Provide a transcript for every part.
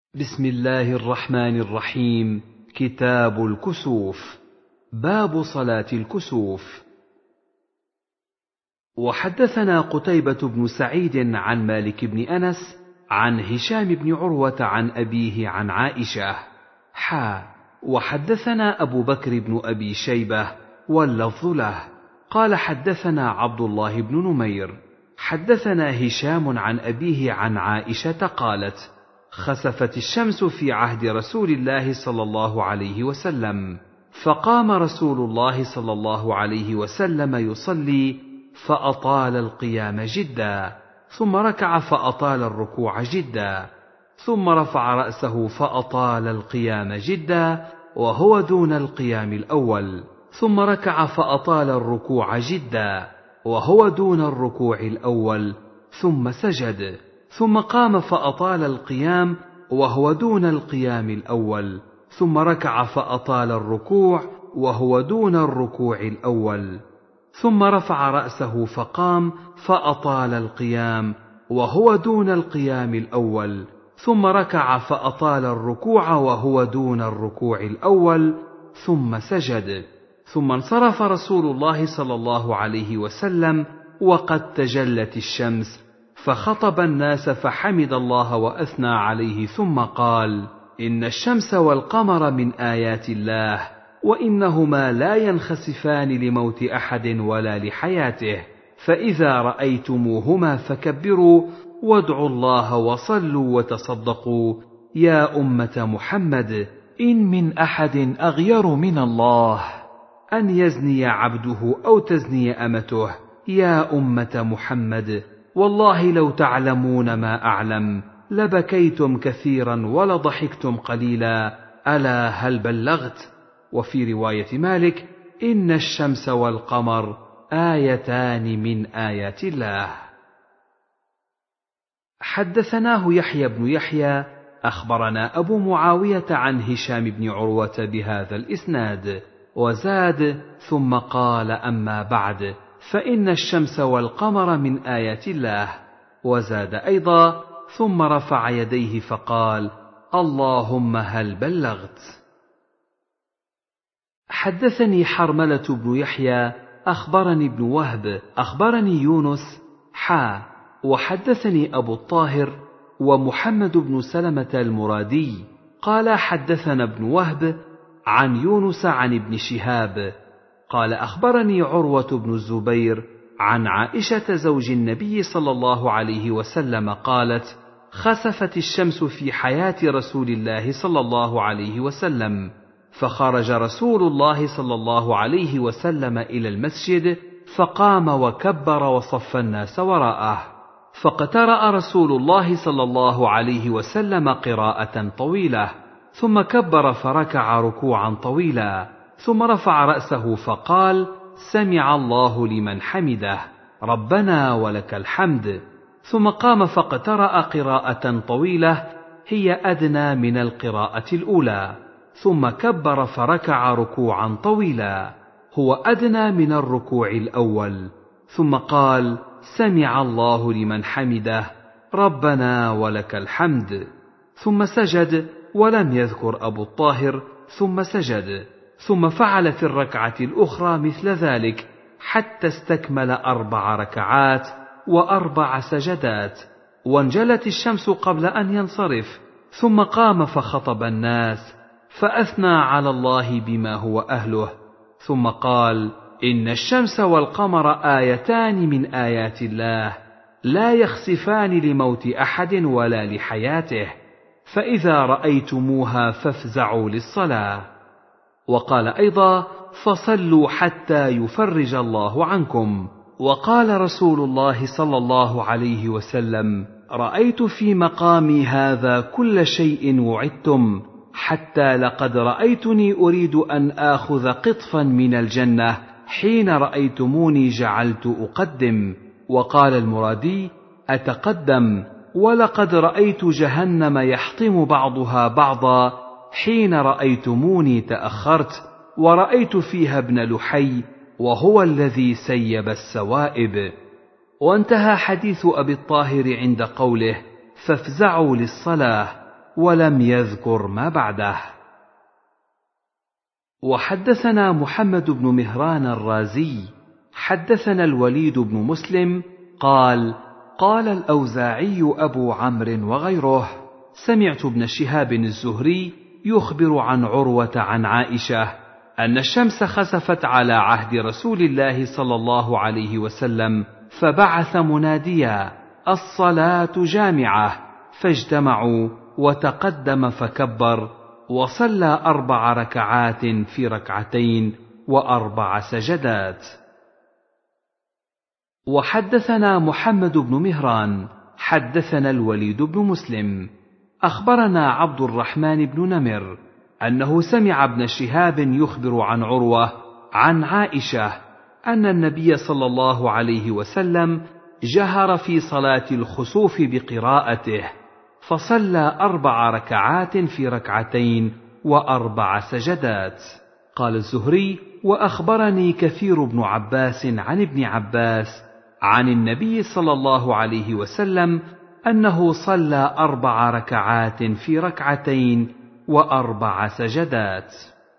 بسم الله الرحمن الرحيم. كتاب الكسوف. باب صلاة الكسوف. وحدثنا قتيبة بن سعيد عن مالك بن أنس عن هشام بن عروة عن أبيه عن عائشة وحدثنا أبو بكر بن أبي شيبة واللفظ له قال حدثنا عبد الله بن نمير حدثنا هشام عن أبيه عن عائشة قالت: خسفت الشمس في عهد رسول الله صلى الله عليه وسلم، فقام رسول الله صلى الله عليه وسلم يصلي فأطال القيام جدا، ثم ركع فأطال الركوع جدا، ثم رفع رأسه فأطال القيام جدا وهو دون القيام الأول، ثم ركع فأطال الركوع جدا وهو دون الركوع الأول، ثم سجد، ثم قام فأطال القيام وهو دون القيام الأول، ثم ركع فأطال الركوع وهو دون الركوع الأول، ثم رفع رأسه فقام فأطال القيام وهو دون القيام الأول، ثم ركع فأطال الركوع وهو دون الركوع الأول، ثم سجد، ثم انصرف رسول الله صلى الله عليه وسلم وقد تجلت الشمس، فخطب الناس فحمد الله وأثنى عليه، ثم قال: إن الشمس والقمر من آيات الله، وإنهما لا ينخسفان لموت أحد ولا لحياته، فإذا رأيتموهما فكبروا وادعوا الله وصلوا وتصدقوا، يا أمة محمد، إن من أحد أغير من الله أن يزني عبده أو تزني أمته، يا أمة محمد، والله لو تعلمون ما أعلم لبكيتم كثيرا ولضحكتم قليلا، ألا هل بلغت؟ وفي رواية مالك: إن الشمس والقمر آيتان من آيات الله. حدثناه يحيى بن يحيى أخبرنا أبو معاوية عن هشام بن عروة بهذا الإسناد، وزاد: ثم قال: أما بعد، فإن الشمس والقمر من آيات الله. وزاد أيضا: ثم رفع يديه فقال: اللهم هل بلغت؟ حدثني حرملة بن يحيى أخبرني ابن وهب أخبرني يونس وحدثني أبو الطاهر ومحمد بن سلمة المرادي قال: حدثنا ابن وهب عن يونس عن ابن شهاب قال: أخبرني عروة بن الزبير عن عائشة زوج النبي صلى الله عليه وسلم قالت: خسفت الشمس في حياة رسول الله صلى الله عليه وسلم، فخرج رسول الله صلى الله عليه وسلم إلى المسجد، فقام وكبر وصف الناس وراءه، فاقترأ رسول الله صلى الله عليه وسلم قراءة طويلة، ثم كبر فركع ركوعا طويلا، ثم رفع رأسه فقال: سمع الله لمن حمده، ربنا ولك الحمد، ثم قام فاقترأ قراءة طويلة هي أدنى من القراءة الأولى، ثم كبر فركع ركوعا طويلا هو أدنى من الركوع الأول، ثم قال: سمع الله لمن حمده، ربنا ولك الحمد، ثم سجد، ولم يذكر أبو الطاهر ثم سجد، ثم فعل في الركعة الأخرى مثل ذلك حتى استكمل 4 ركعات و4 سجدات، وانجلت الشمس قبل أن ينصرف، ثم قام فخطب الناس فأثنى على الله بما هو أهله، ثم قال: إن الشمس والقمر آيتان من آيات الله، لا يخسفان لموت أحد ولا لحياته، فإذا رأيتموها فافزعوا للصلاة. وقال أيضا: فصلوا حتى يفرج الله عنكم. وقال رسول الله صلى الله عليه وسلم: رأيت في مقامي هذا كل شيء وعدتم، حتى لقد رأيتني أريد أن آخذ قطفا من الجنة حين رأيتموني جعلت أقدم. وقال المرادي: أتقدم، ولقد رأيت جهنم يحطم بعضها بعضا حين رأيتموني تأخرت، ورأيت فيها ابن لحي وهو الذي سيب السوائب. وانتهى حديث أبي الطاهر عند قوله: فافزعوا للصلاة، ولم يذكر ما بعده. وحدثنا محمد بن مهران الرازي حدثنا الوليد بن مسلم قال قال الأوزاعي أبو عمرو وغيره سمعت ابن شهاب الزهري يخبر عن عروة عن عائشة أن الشمس خسفت على عهد رسول الله صلى الله عليه وسلم، فبعث مناديا: الصلاة جامعة، فاجتمعوا وتقدم فكبر، وصلى 4 ركعات في ركعتين و4 سجدات. وحدثنا محمد بن مهران حدثنا الوليد بن مسلم أخبرنا عبد الرحمن بن نمر أنه سمع ابن شهاب يخبر عن عروة عن عائشة أن النبي صلى الله عليه وسلم جهر في صلاة الخسوف بقراءته، فصلى 4 ركعات في ركعتين و4 سجدات. قال الزهري: وأخبرني كثير بن عباس عن ابن عباس عن النبي صلى الله عليه وسلم أنه صلى 4 ركعات في ركعتين و4 سجدات.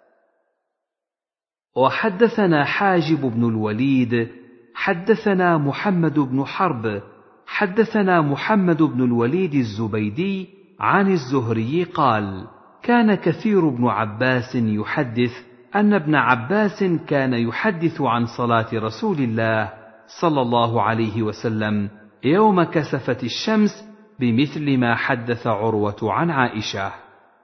وحدثنا حاجب بن الوليد حدثنا محمد بن حرب حدثنا محمد بن الوليد الزبيدي عن الزهري قال: كان كثير بن عباس يحدث أن ابن عباس كان يحدث عن صلاة رسول الله صلى الله عليه وسلم يوم كسفت الشمس بمثل ما حدث عروة عن عائشة.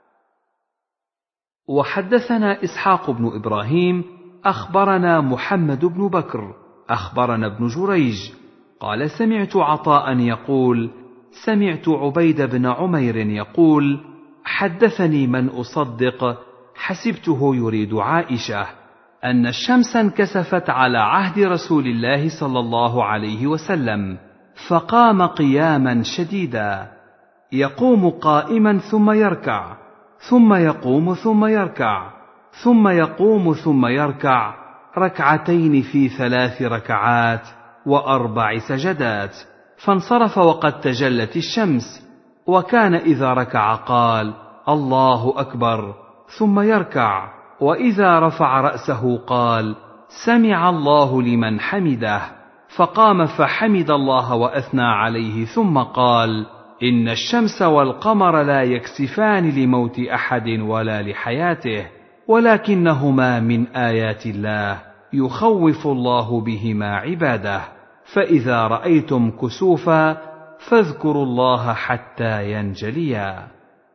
وحدثنا إسحاق بن إبراهيم أخبرنا محمد بن بكر أخبرنا ابن جريج قال: سمعت عطاء يقول: سمعت عبيد بن عمير يقول: حدثني من أصدق حسبته يريد عائشة أن الشمس انكسفت على عهد رسول الله صلى الله عليه وسلم، فقام قياما شديدا، يقوم قائما ثم يركع، ثم يقوم ثم يركع، ثم يقوم ثم يركع، ركعتين في 3 ركعات و4 سجدات، فانصرف وقد تجلت الشمس، وكان إذا ركع قال: الله أكبر، ثم يركع، وإذا رفع رأسه قال: سمع الله لمن حمده، فقام فحمد الله وأثنى عليه، ثم قال: إن الشمس والقمر لا يكسفان لموت أحد ولا لحياته، ولكنهما من آيات الله يخوف الله بهما عباده، فإذا رأيتم كسوفا فاذكروا الله حتى ينجليا.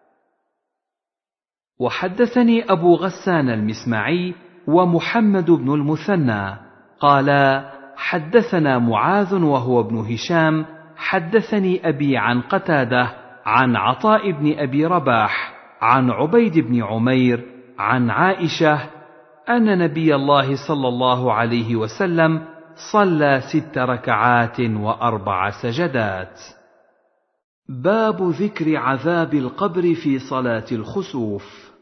وحدثني أبو غسان المسمعي ومحمد بن المثنى قالا: حدثنا معاذ وهو ابن هشام حدثني أبي عن قتادة عن عطاء بن أبي رباح عن عبيد بن عمير عن عائشة أن نبي الله صلى الله عليه وسلم صلى 6 ركعات و4 سجدات. باب ذكر عذاب القبر في صلاة الخسوف.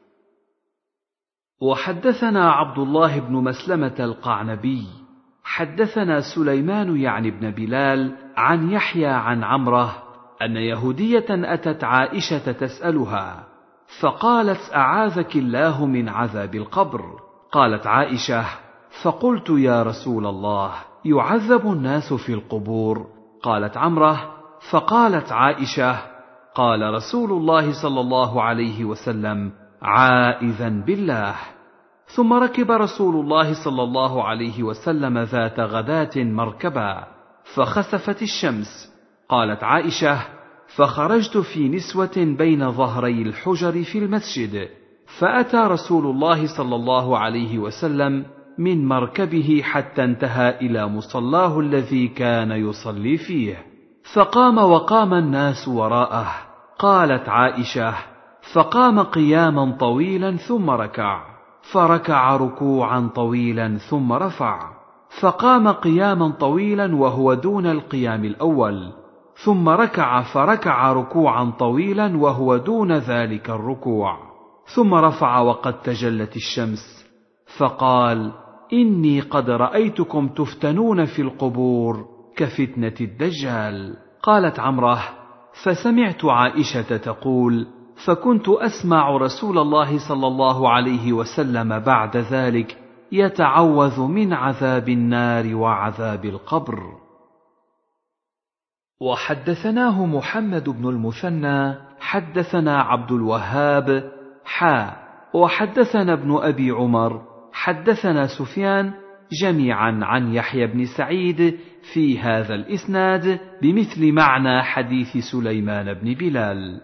وحدثنا عبد الله بن مسلمة القعنبي حدثنا سليمان يعني بن بلال عن يحيى عن عمره أن يهودية أتت عائشة تسألها، فقالت: أعاذك الله من عذاب القبر. قالت عائشة: فقلت: يا رسول الله، يعذب الناس في القبور؟ قالت عمره: فقالت عائشة: قال رسول الله صلى الله عليه وسلم: عائذا بالله. ثم ركب رسول الله صلى الله عليه وسلم ذات غداة مركبا، فخسفت الشمس. قالت عائشة: فخرجت في نسوة بين ظهري الحجر في المسجد، فأتى رسول الله صلى الله عليه وسلم من مركبه حتى انتهى إلى مصلاه الذي كان يصلي فيه، فقام وقام الناس وراءه. قالت عائشة: فقام قياما طويلا ثم ركع، فركع ركوعا طويلا ثم رفع، فقام قياما طويلا وهو دون القيام الأول، ثم ركع فركع ركوعا طويلا وهو دون ذلك الركوع، ثم رفع وقد تجلت الشمس، فقال: إني قد رأيتكم تفتنون في القبور كفتنة الدجال. قالت عمره: فسمعت عائشة تقول: فكنت أسمع رسول الله صلى الله عليه وسلم بعد ذلك يتعوذ من عذاب النار وعذاب القبر. وحدثناه محمد بن المثنى حدثنا عبد الوهاب وحدثنا ابن أبي عمر حدثنا سفيان جميعا عن يحيى بن سعيد في هذا الإسناد بمثل معنى حديث سليمان بن بلال.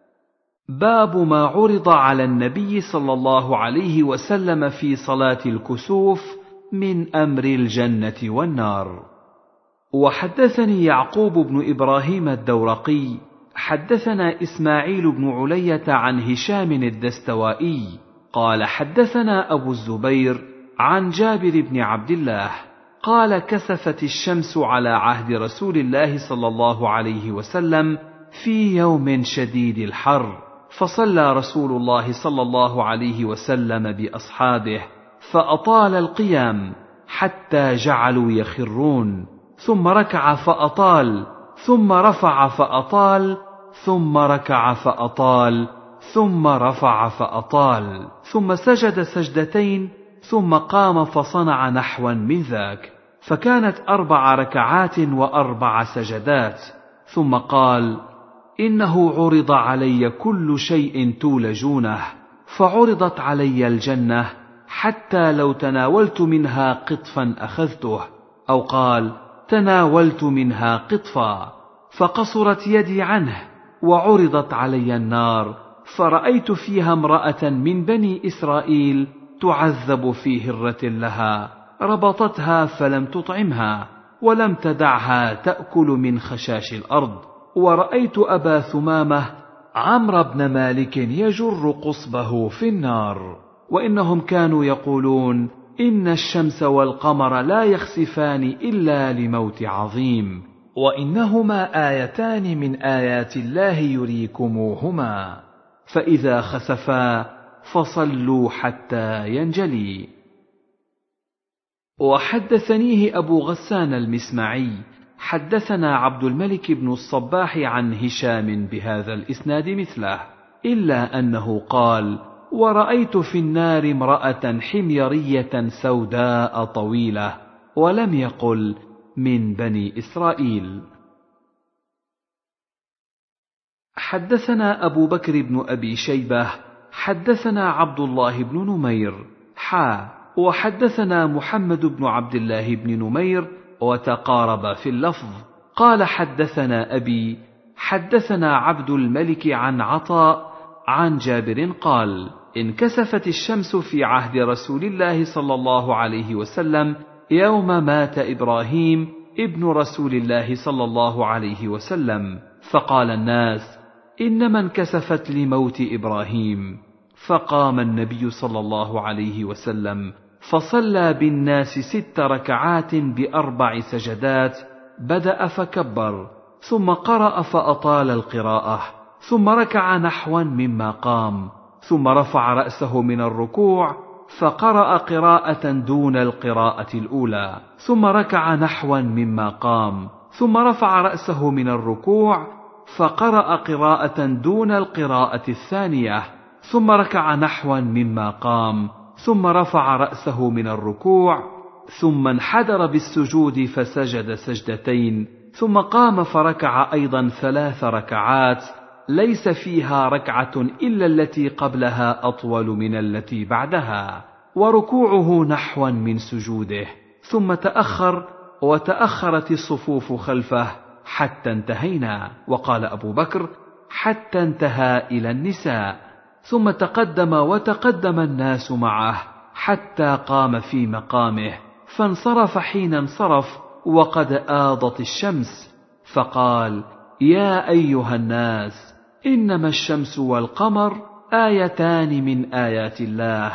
باب ما عرض على النبي صلى الله عليه وسلم في صلاة الكسوف من أمر الجنة والنار. وحدثني يعقوب بن إبراهيم الدورقي حدثنا إسماعيل بن علية عن هشام الدستوائي قال حدثنا أبو الزبير عن جابر بن عبد الله قال كسفت الشمس على عهد رسول الله صلى الله عليه وسلم في يوم شديد الحر، فصلى رسول الله صلى الله عليه وسلم بأصحابه فأطال القيام حتى جعلوا يخرون، ثم ركع فأطال، ثم رفع فأطال، ثم ركع فأطال، ثم رفع فأطال، ثم سجد سجدتين، ثم قام فصنع نحوا من ذاك، فكانت 4 ركعات و4 سجدات، ثم قال: إنه عرض علي كل شيء تولجونه، فعرضت علي الجنة حتى لو تناولت منها قطفا أخذته، أو قال: تناولت منها قطفا، فقصرت يدي عنه، وعرضت علي النار، فرأيت فيها امرأة من بني إسرائيل تعذب في هرة لها، ربطتها فلم تطعمها، ولم تدعها تأكل من خشاش الأرض. ورأيت أبا ثمامة عمرو بن مالك يجر قصبه في النار. وإنهم كانوا يقولون: إن الشمس والقمر لا يخسفان إلا لموت عظيم، وإنهما آيتان من آيات الله يريكموهما، فإذا خسفا فصلوا حتى ينجلي. وحدثنيه أبو غسان المسمعي حدثنا عبد الملك بن الصباح عن هشام بهذا الإسناد مثله، إلا أنه قال: ورأيت في النار امرأة حميرية سوداء طويلة، ولم يقل من بني إسرائيل. حدثنا أبو بكر بن أبي شيبة حدثنا عبد الله بن نمير وحدثنا محمد بن عبد الله بن نمير وتقارب في اللفظ، قال: حدثنا أبي حدثنا عبد الملك عن عطاء عن جابر قال: انكسفت الشمس في عهد رسول الله صلى الله عليه وسلم يوم مات إبراهيم ابن رسول الله صلى الله عليه وسلم، فقال الناس: إنما انكسفت لموت إبراهيم. فقام النبي صلى الله عليه وسلم فصلى بالناس 6 ركعات ب4 سجدات، بدأ فكبر، ثم قرأ فأطال القراءة، ثم ركع نحوا مما قام، ثم رفع رأسه من الركوع فقرأ قراءة دون القراءة الأولى، ثم ركع نحوا مما قام، ثم رفع رأسه من الركوع فقرأ قراءة دون القراءة الثانية، ثم ركع نحوا مما قام، ثم رفع رأسه من الركوع، ثم انحدر بالسجود فسجد سجدتين، ثم قام فركع أيضا 3 ركعات ليس فيها ركعة إلا التي قبلها أطول من التي بعدها، وركوعه نحوا من سجوده، ثم تأخر وتأخرت الصفوف خلفه حتى انتهينا. وقال أبو بكر: حتى انتهى إلى النساء، ثم تقدم وتقدم الناس معه حتى قام في مقامه، فانصرف حين انصرف وقد آضت الشمس، فقال: يا أيها الناس، إنما الشمس والقمر آيتان من آيات الله،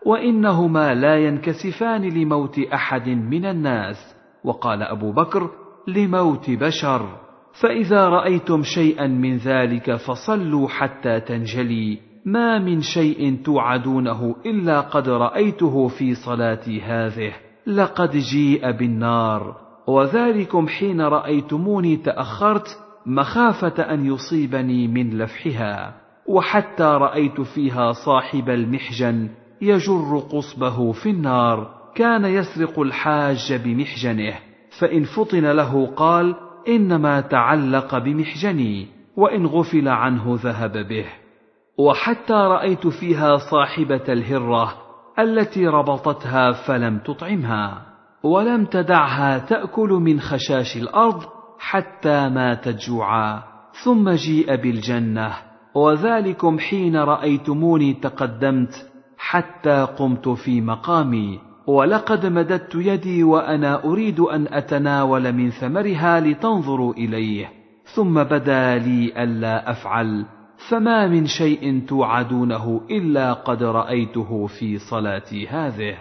وإنهما لا ينكسفان لموت أحد من الناس. وقال أبو بكر: لموت بشر، فإذا رأيتم شيئا من ذلك فصلوا حتى تنجلي، ما من شيء توعدونه إلا قد رأيته في صلاتي هذه، لقد جيء بالنار، وذلكم حين رأيتموني تأخرت مخافة أن يصيبني من لفحها. وحتى رأيت فيها صاحب المحجن يجر قصبه في النار، كان يسرق الحاج بمحجنه، فإن فطن له قال إنما تعلق بمحجني، وإن غفل عنه ذهب به. وحتى رأيت فيها صاحبة الهرة التي ربطتها فلم تطعمها، ولم تدعها تأكل من خشاش الأرض حتى ماتت جوعا، ثم جيء بالجنة، وذلكم حين رأيتموني تقدمت حتى قمت في مقامي، ولقد مددت يدي وأنا أريد أن أتناول من ثمرها لتنظروا إليه، ثم بدا لي ألا أفعل، فما من شيء توعدونه إلا قد رأيته في صلاتي هذه.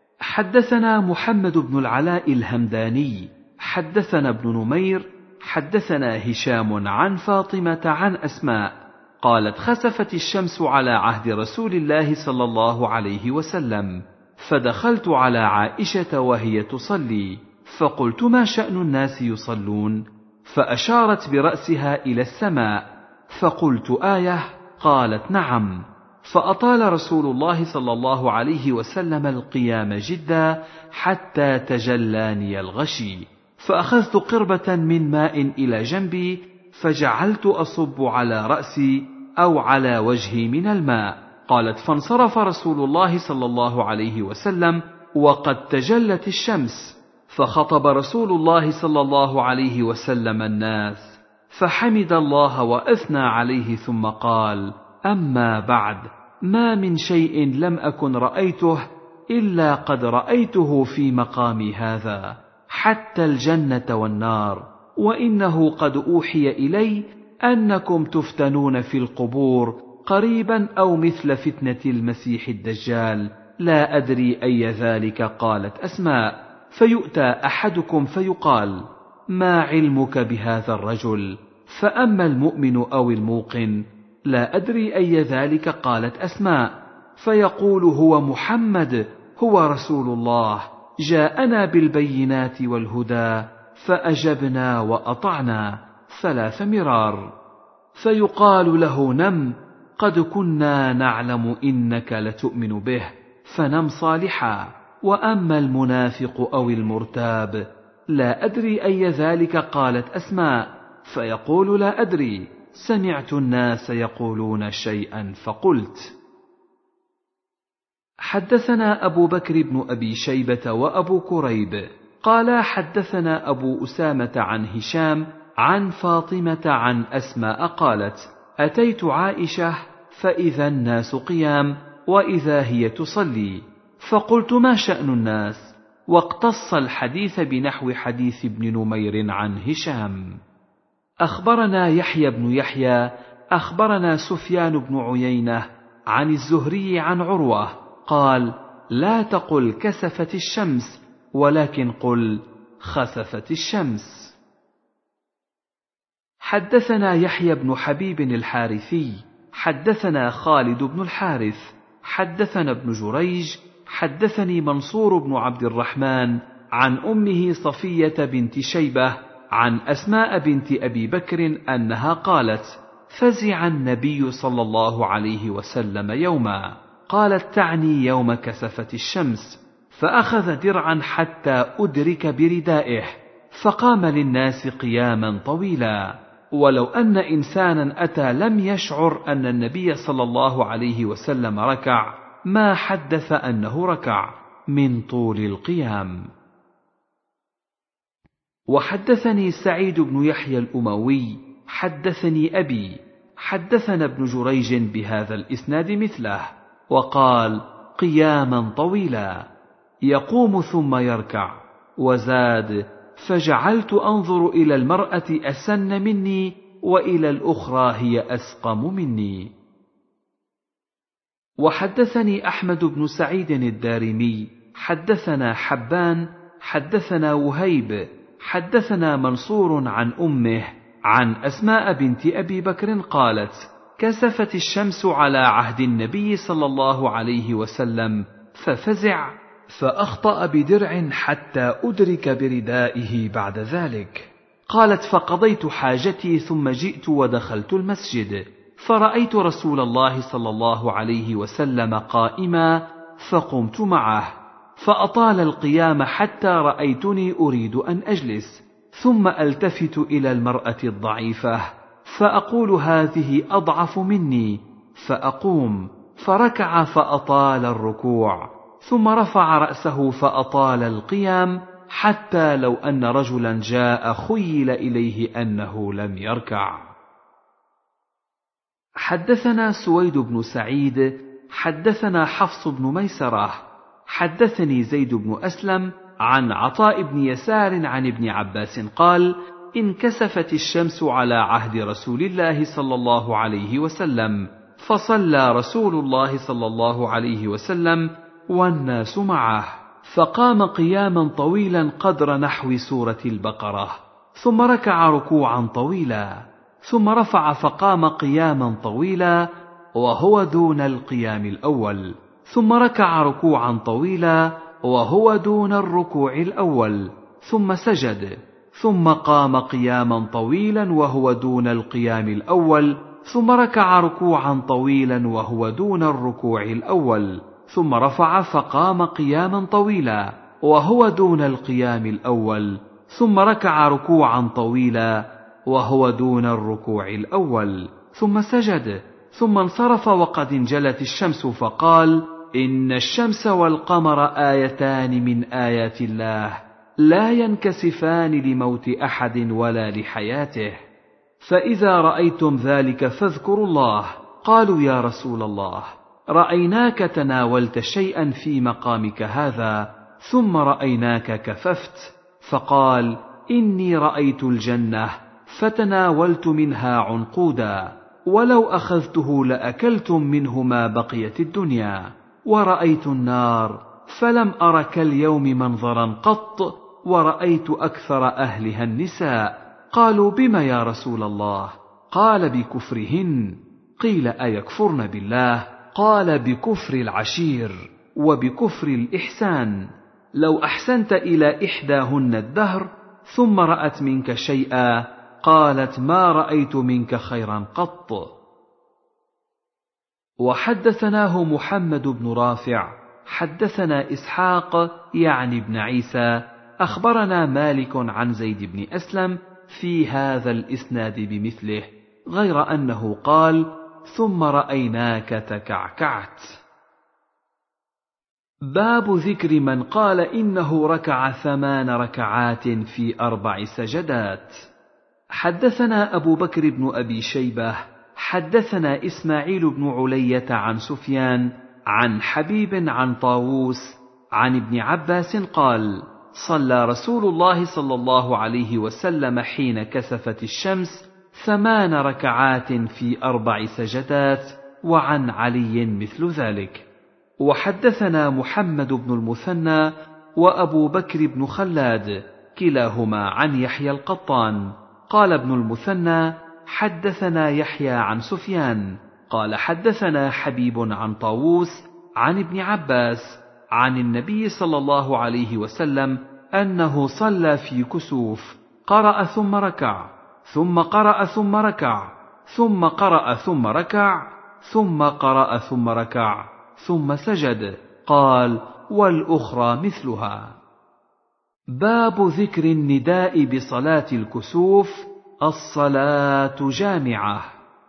حدثنا محمد بن العلاء الهمداني حدثنا ابن نمير حدثنا هشام عن فاطمة عن أسماء قالت: خسفت الشمس على عهد رسول الله صلى الله عليه وسلم، فدخلت على عائشة وهي تصلي، فقلت: ما شأن الناس يصلون؟ فأشارت برأسها إلى السماء، فقلت: آية؟ قالت: نعم. فأطال رسول الله صلى الله عليه وسلم القيام جدا حتى تجلاني الغشي، فأخذت قربة من ماء إلى جنبي، فجعلت أصب على رأسي أو على وجهي من الماء. قالت: فانصرف رسول الله صلى الله عليه وسلم وقد تجلت الشمس، فخطب رسول الله صلى الله عليه وسلم الناس، فحمد الله وأثنى عليه، ثم قال: أما بعد، ما من شيء لم أكن رأيته إلا قد رأيته في مقامي هذا، حتى الجنة والنار، وإنه قد أوحي إلي أنكم تفتنون في القبور قريبا أو مثل فتنة المسيح الدجال، لا أدري أي ذلك. قالت أسماء: فيؤتى أحدكم فيقال: ما علمك بهذا الرجل؟ فأما المؤمن أو الموقن، لا أدري أي ذلك. قالت أسماء: فيقول: هو محمد، هو رسول الله، جاءنا بالبينات والهدى، فأجبنا وأطعنا 3 مرار. فيقال له: نم، قد كنا نعلم إنك لتؤمن به، فنم صالحا. وأما المنافق أو المرتاب، لا أدري أي ذلك. قالت أسماء: فيقول: لا أدري، سمعت الناس يقولون شيئا فقلت. حدثنا أبو بكر بن أبي شيبة وأبو كريب قال حدثنا أبو أسامة عن هشام عن فاطمة عن أسماء قالت: أتيت عائشة فإذا الناس قيام وإذا هي تصلي، فقلت: ما شأن الناس؟ واقتص الحديث بنحو حديث ابن نمير عن هشام. أخبرنا يحيى بن يحيى أخبرنا سفيان بن عيينة عن الزهري عن عروة قال: لا تقل كسفت الشمس، ولكن قل خسفت الشمس. حدثنا يحيى بن حبيب الحارثي حدثنا خالد بن الحارث حدثنا ابن جريج حدثني منصور بن عبد الرحمن عن أمه صفية بنت شيبة عن أسماء بنت أبي بكر أنها قالت: فزع النبي صلى الله عليه وسلم يوما. قالت: تعني يوم كسفت الشمس، فأخذ درعا حتى أدرك بردائه، فقام للناس قياما طويلا، ولو أن إنسانا أتى لم يشعر أن النبي صلى الله عليه وسلم ركع ما حدث أنه ركع من طول القيام. وحدثني سعيد بن يحيى الأموي حدثني أبي حدثنا ابن جريج بهذا الإسناد مثله، وقال: قياما طويلا يقوم ثم يركع. وزاد: فجعلت أنظر إلى المرأة أسن مني وإلى الأخرى هي أسقم مني. وحدثني أحمد بن سعيد الدارمي حدثنا حبان حدثنا وهيب حدثنا منصور عن أمه عن أسماء بنت أبي بكر قالت: كسفت الشمس على عهد النبي صلى الله عليه وسلم، ففزع فأخطأ بدرع حتى أدرك بردائه بعد ذلك. قالت: فقضيت حاجتي ثم جئت ودخلت المسجد، فرأيت رسول الله صلى الله عليه وسلم قائما فقمت معه، فأطال القيام حتى رأيتني أريد أن أجلس، ثم ألتفت إلى المرأة الضعيفة فأقول هذه أضعف مني، فأقوم، فركع فأطال الركوع، ثم رفع رأسه فأطال القيام، حتى لو أن رجلا جاء خيل إليه أنه لم يركع. حدثنا سويد بن سعيد حدثنا حفص بن ميسرة حدثني زيد بن أسلم عن عطاء بن يسار عن ابن عباس قال: انكسفت الشمس على عهد رسول الله صلى الله عليه وسلم، فصلى رسول الله صلى الله عليه وسلم والناس معه، فقام قياما طويلا قدر نحو سورة البقرة، ثم ركع ركوعا طويلا، ثم رفع فقام قياما طويلا وهو دون القيام الأول، ثم ركع ركوعا طويلا وهو دون الركوع الأول، ثم سجد، ثم قام قياما طويلا وهو دون القيام الأول، ثم ركع ركوعا طويلا وهو دون الركوع الأول، ثم رفع فقام قياما طويلا وهو دون القيام الأول، ثم ركع ركوعا طويلا وهو دون الركوع الأول، ثم سجد، ثم انصرف وقد انجلت الشمس فقال: إن الشمس والقمر آيتان من آيات الله لا ينكسفان لموت أحد ولا لحياته، فإذا رأيتم ذلك فاذكروا الله. قالوا: يا رسول الله، رأيناك تناولت شيئا في مقامك هذا، ثم رأيناك كففت. فقال: إني رأيت الجنة فتناولت منها عنقودا، ولو أخذته لأكلتم منه ما بقيت الدنيا، ورأيت النار فلم أر كاليوم منظرا قط، ورأيت أكثر أهلها النساء. قالوا: بم يا رسول الله؟ قال: بكفرهن. قيل: أيكفرن بالله؟ قال: بكفر العشير وبكفر الإحسان. لو أحسنت إلى إحداهن الدهر ثم رأت منك شيئا قالت: ما رأيت منك خيرا قط. وحدثناه محمد بن رافع حدثنا إسحاق يعني بن عيسى أخبرنا مالك عن زيد بن أسلم في هذا الإسناد بمثله، غير أنه قال: ثم رأيناك تكعكعت. باب ذكر من قال إنه ركع 8 ركعات في 4 سجدات. حدثنا أبو بكر بن أبي شيبة حدثنا إسماعيل بن علية عن سفيان عن حبيب عن طاووس عن ابن عباس قال: صلى رسول الله صلى الله عليه وسلم حين كسفت الشمس 8 ركعات في 4 سجدات، وعن علي مثل ذلك. وحدثنا محمد بن المثنى وأبو بكر بن خلاد كلاهما عن يحيى القطان. قال ابن المثنى: حدثنا يحيى عن سفيان قال: حدثنا حبيب عن طاووس عن ابن عباس عن النبي صلى الله عليه وسلم أنه صلى في كسوف، قرأ ثم ركع، ثم قرأ ثم ركع، ثم قرأ ثم ركع، ثم قرأ ثم ركع، ثم سجد. قال: والأخرى مثلها. باب ذكر النداء بصلاة الكسوف: الصلاة جامعة.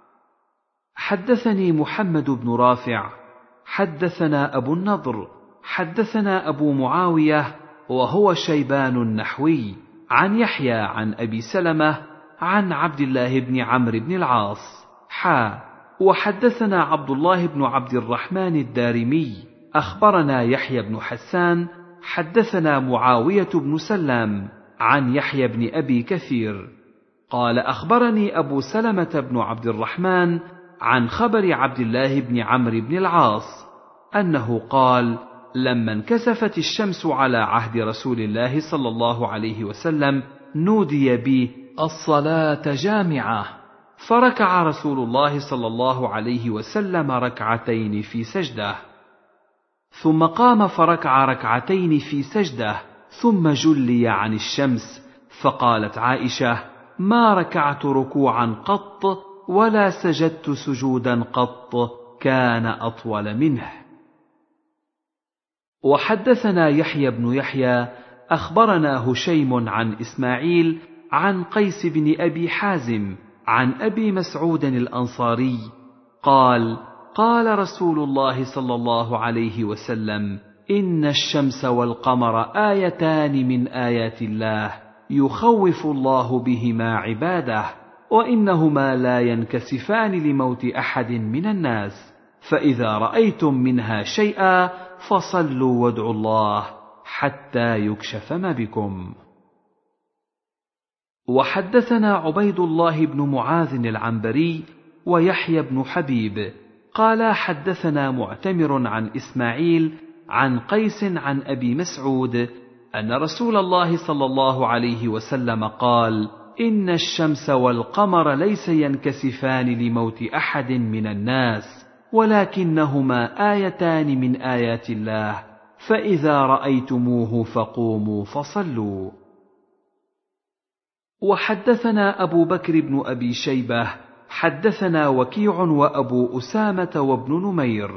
حدثني محمد بن رافع حدثنا أبو النضر حدثنا أبو معاوية وهو شيبان النحوي عن يحيى عن أبي سلمة عن عبد الله بن عمرو بن العاص وحدثنا عبد الله بن عبد الرحمن الدارمي أخبرنا يحيى بن حسان حدثنا معاوية بن سلام عن يحيى بن أبي كثير قال: أخبرني أبو سلمة بن عبد الرحمن عن خبر عبد الله بن عمرو بن العاص أنه قال: لما انكسفت الشمس على عهد رسول الله صلى الله عليه وسلم نودي بي: الصلاة جامعة، فركع رسول الله صلى الله عليه وسلم ركعتين في سجدة، ثم قام فركع ركعتين في سجدة، ثم جلي عن الشمس. فقالت عائشة: ما ركعت ركوعا قط ولا سجدت سجودا قط كان أطول منه. وحدثنا يحيى بن يحيى أخبرنا هشيم عن إسماعيل عن قيس بن أبي حازم عن أبي مسعود الأنصاري قال: قال رسول الله صلى الله عليه وسلم: إن الشمس والقمر آيتان من آيات الله يخوف الله بهما عباده، وإنهما لا ينكسفان لموت أحد من الناس، فإذا رأيتم منها شيئا فصلوا وادعوا الله حتى يكشف ما بكم. وحدثنا عبيد الله بن معاذ العنبري ويحيى بن حبيب قال: حدثنا معتمر عن إسماعيل عن قيس عن أبي مسعود أن رسول الله صلى الله عليه وسلم قال: إن الشمس والقمر ليس ينكسفان لموت أحد من الناس، ولكنهما آيتان من آيات الله، فإذا رأيتموه فقوموا فصلوا. وحدثنا أبو بكر بن أبي شيبة حدثنا وكيع وأبو أسامة وابن نمير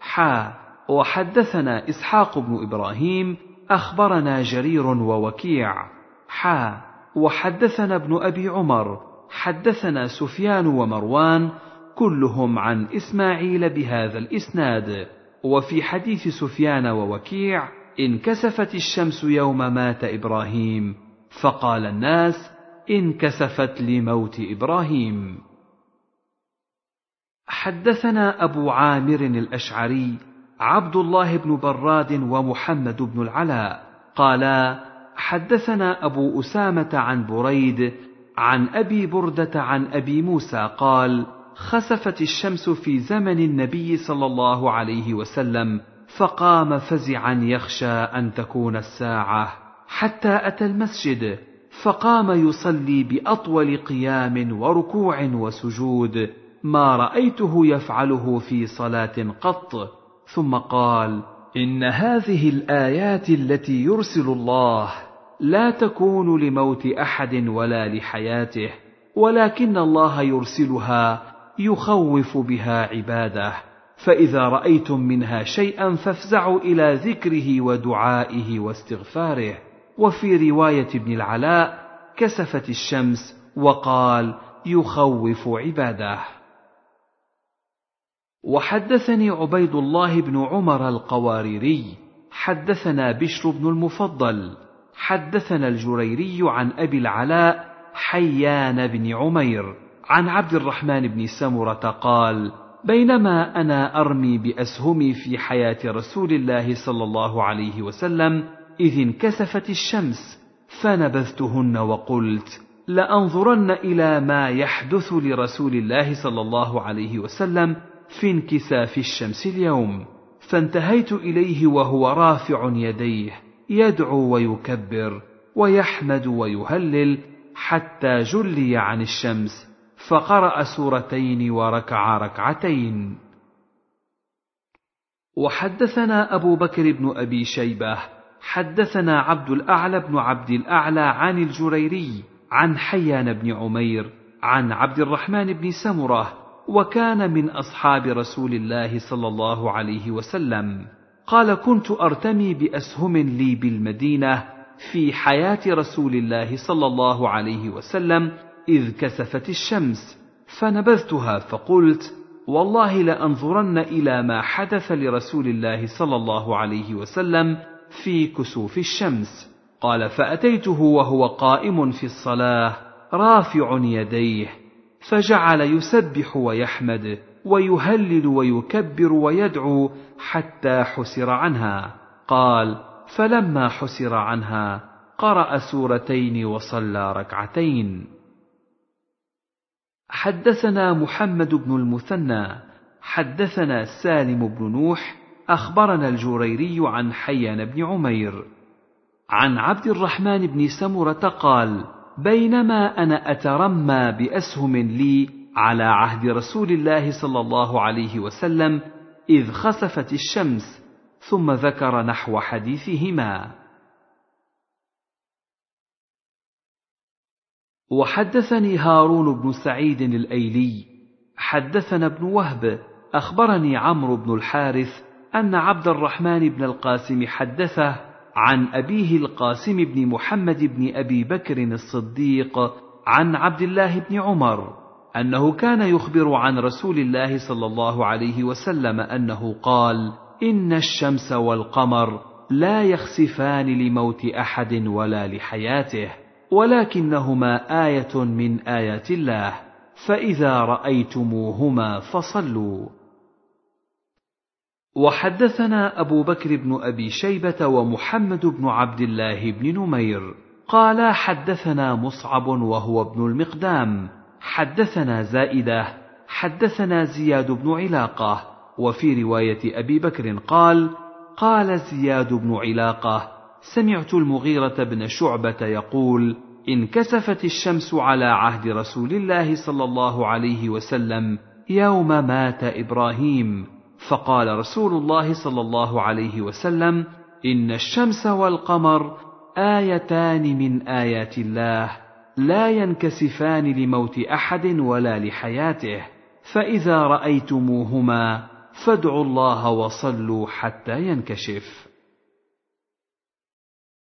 وحدثنا إسحاق بن إبراهيم أخبرنا جرير ووكيع وحدثنا ابن أبي عمر حدثنا سفيان ومروان كلهم عن إسماعيل بهذا الإسناد. وفي حديث سفيان ووكيع: انكسفت الشمس يوم مات إبراهيم، فقال الناس: انكسفت لموت إبراهيم. حدثنا أبو عامر الأشعري عبد الله بن براد ومحمد بن العلاء قالا: حدثنا أبو أسامة عن بريد عن أبي بردة عن أبي موسى قال: خسفت الشمس في زمن النبي صلى الله عليه وسلم، فقام فزعا يخشى أن تكون الساعة، حتى أتى المسجد فقام يصلي بأطول قيام وركوع وسجود ما رأيته يفعله في صلاة قط، ثم قال: إن هذه الآيات التي يرسل الله لا تكون لموت أحد ولا لحياته، ولكن الله يرسلها يخوف بها عباده، فإذا رأيتم منها شيئا فافزعوا إلى ذكره ودعائه واستغفاره. وفي رواية ابن العلاء: كسفت الشمس، وقال: يخوف عباده. وحدثني عبيد الله بن عمر القواريري حدثنا بشر بن المفضل حدثنا الجريري عن أبي العلاء حيان بن عمير عن عبد الرحمن بن سمرة قال: بينما أنا أرمي بأسهمي في حياة رسول الله صلى الله عليه وسلم إذ انكسفت الشمس، فنبذتهن وقلت: لأنظرن إلى ما يحدث لرسول الله صلى الله عليه وسلم في انكساف الشمس اليوم، فانتهيت إليه وهو رافع يديه يدعو ويكبر ويحمد ويهلل حتى جلي عن الشمس، فقرأ سورتين وركع ركعتين. وحدثنا أبو بكر بن أبي شيبة حدثنا عبد الأعلى بن عبد الأعلى عن الجريري عن حيان بن عمير عن عبد الرحمن بن سمرة، وكان من أصحاب رسول الله صلى الله عليه وسلم، قال: كنت أرتمي بأسهم لي بالمدينة في حياة رسول الله صلى الله عليه وسلم إذ كسفت الشمس، فنبذتها فقلت: والله لأنظرن إلى ما حدث لرسول الله صلى الله عليه وسلم في كسوف الشمس. قال: فأتيته وهو قائم في الصلاة رافع يديه، فجعل يسبح ويحمد ويهلل ويكبر ويدعو حتى حسر عنها. قال: فلما حسر عنها قرأ سورتين وصلى ركعتين. حدثنا محمد بن المثنى حدثنا سالم بن نوح أخبرنا الجريري عن حيان بن عمير عن عبد الرحمن بن سمرة قال: بينما أنا أترمى بأسهم لي على عهد رسول الله صلى الله عليه وسلم إذ خسفت الشمس، ثم ذكر نحو حديثهما. وحدثني هارون بن سعيد الأيلي حدثنا ابن وهب أخبرني عمرو بن الحارث أن عبد الرحمن بن القاسم حدثه عن أبيه القاسم بن محمد بن أبي بكر الصديق عن عبد الله بن عمر أنه كان يخبر عن رسول الله صلى الله عليه وسلم أنه قال: إن الشمس والقمر لا يخسفان لموت أحد ولا لحياته، ولكنهما آية من آيات الله، فإذا رأيتموهما فصلوا. وحدثنا أبو بكر بن أبي شيبة ومحمد بن عبد الله بن نمير قال حدثنا مصعب وهو ابن المقدام حدثنا زائدة حدثنا زياد بن علاقة. وفي رواية أبي بكر قال زياد بن علاقة: سمعت المغيرة بن شعبة يقول: انكسفت الشمس على عهد رسول الله صلى الله عليه وسلم يوم مات إبراهيم، فقال رسول الله صلى الله عليه وسلم: إن الشمس والقمر آيتان من آيات الله لا ينكسفان لموت أحد ولا لحياته، فإذا رأيتموهما فادعوا الله وصلوا حتى ينكشف.